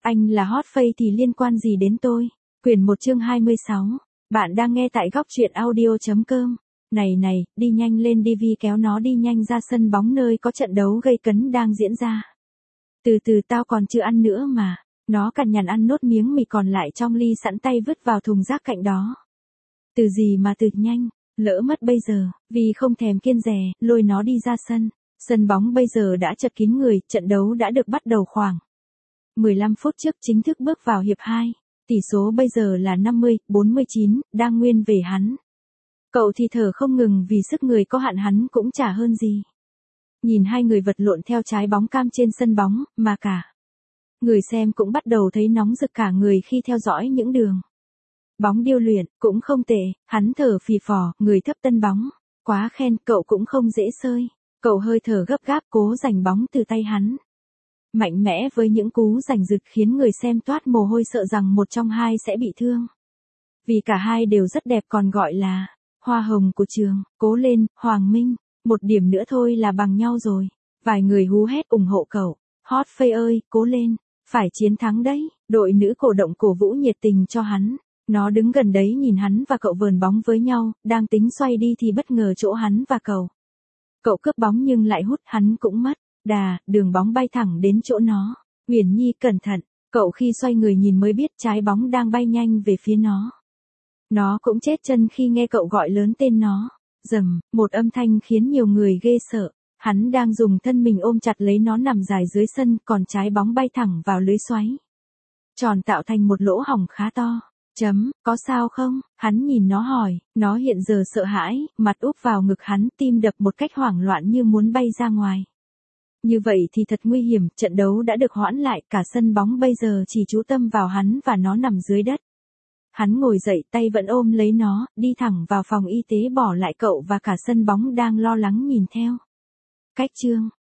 Anh là hot face thì liên quan gì đến tôi? Quyển 1 chương 26. Bạn đang nghe tại góc truyện audio.com. Này, đi nhanh lên đi Vi kéo nó đi nhanh ra sân bóng nơi có trận đấu gây cấn đang diễn ra. Từ từ tao còn chưa ăn nữa mà. Nó cằn nhằn ăn nốt miếng mì còn lại trong ly sẵn tay vứt vào thùng rác cạnh đó. Từ gì mà từ nhanh, lỡ mất bây giờ, Vi không thèm kiêng dè, lôi nó đi ra sân. Sân bóng bây giờ đã chật kín người, trận đấu đã được bắt đầu khoảng 15 phút trước chính thức bước vào hiệp 2. Tỷ số bây giờ là 50-49, đang nguyên về hắn. Cậu thì thở không ngừng vì sức người có hạn hắn cũng chả hơn gì. Nhìn hai người vật lộn theo trái bóng cam trên sân bóng, mà cả người xem cũng bắt đầu thấy nóng rực cả người khi theo dõi những đường bóng điêu luyện, cũng không tệ, hắn thở phì phò, người thấp tân bóng. Quá khen, cậu cũng không dễ sơi. Cậu hơi thở gấp gáp cố giành bóng từ tay hắn. Mạnh mẽ với những cú giành giật khiến người xem toát mồ hôi sợ rằng một trong hai sẽ bị thương. Vì cả hai đều rất đẹp còn gọi là hoa hồng của trường, cố lên, Hoàng Minh, một điểm nữa thôi là bằng nhau rồi. Vài người hú hét ủng hộ cậu, hot face ơi, cố lên, phải chiến thắng đấy, đội nữ cổ động cổ vũ nhiệt tình cho hắn. Nó đứng gần đấy nhìn hắn và cậu vờn bóng với nhau, đang tính xoay đi thì bất ngờ chỗ hắn và cậu. Cậu cướp bóng nhưng lại hút hắn cũng mất. Đường bóng bay thẳng đến chỗ nó. Uyển Nhi cẩn thận, cậu khi xoay người nhìn mới biết trái bóng đang bay nhanh về phía nó. Nó cũng chết chân khi nghe cậu gọi lớn tên nó. Rầm, một âm thanh khiến nhiều người ghê sợ. Hắn đang dùng thân mình ôm chặt lấy nó nằm dài dưới sân, còn trái bóng bay thẳng vào lưới xoáy tròn tạo thành một lỗ hổng khá to. Có sao không? Hắn nhìn nó hỏi, nó hiện giờ sợ hãi, mặt úp vào ngực hắn, tim đập một cách hoảng loạn như muốn bay ra ngoài. Như vậy thì thật nguy hiểm, trận đấu đã được hoãn lại, cả sân bóng bây giờ chỉ chú tâm vào hắn và nó nằm dưới đất. Hắn ngồi dậy, tay vẫn ôm lấy nó, đi thẳng vào phòng y tế bỏ lại cậu và cả sân bóng đang lo lắng nhìn theo. Cách chương